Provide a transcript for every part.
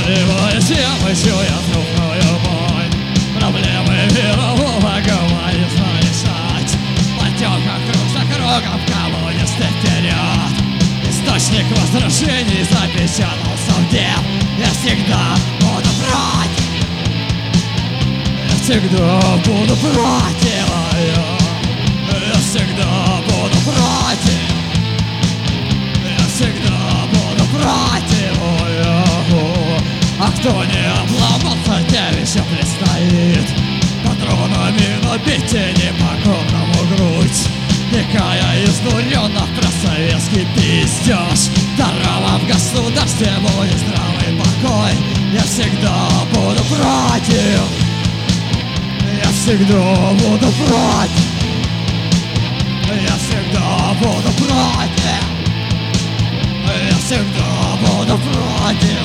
Проваливаясь, я мычу трупную вонь. Проблемы мирового гуманизма решать. Потёка круг за кругом, коммунисты вперед. Источник возражений запечатался в дел. Я всегда буду против. Я всегда буду против. Я всегда буду против. Я всегда буду против. А кто не обломался, тем еще предстоит патронами набить и непокорному грудь. Никая изнуренно про советский пиздеж. Здорово в государстве будет здравый покой. Я всегда буду против. Я всегда буду против. Я всегда буду против. Я всегда буду против.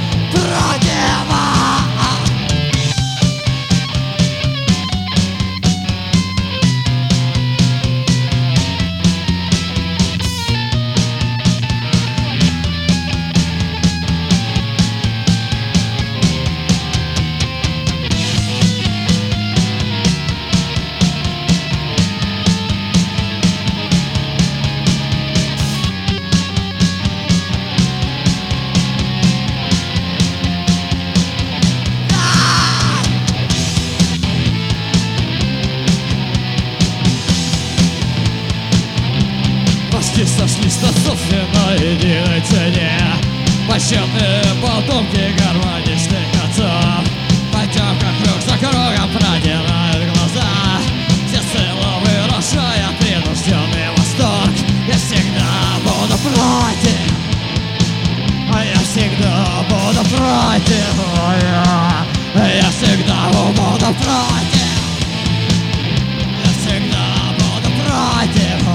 Сошлись на собственной единой цене. Почетные потомки гармоничных отцов. Потёка круг за кругом продирают глаза. Все силы выражая принужденный восторг. Я всегда буду против. Я всегда буду против. Я всегда буду против. Я всегда буду против.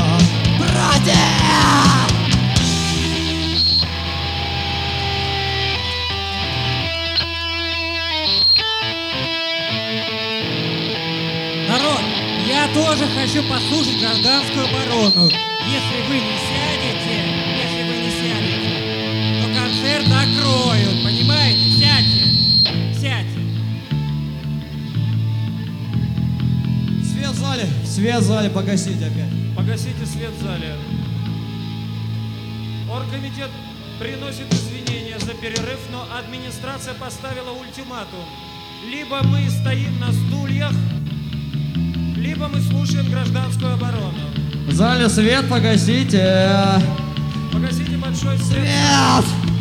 Народ, я тоже хочу послушать гражданскую оборону. Если вы не сядете, то концерт закроют, понимаете? Сядьте. Свет в зале погасите опять. Погасите свет в зале. Оргкомитет приносит извинения за перерыв, но администрация поставила ультиматум. Либо мы стоим на стульях, либо мы слушаем гражданскую оборону. В зале свет погасите. Погасите большой свет. Свет!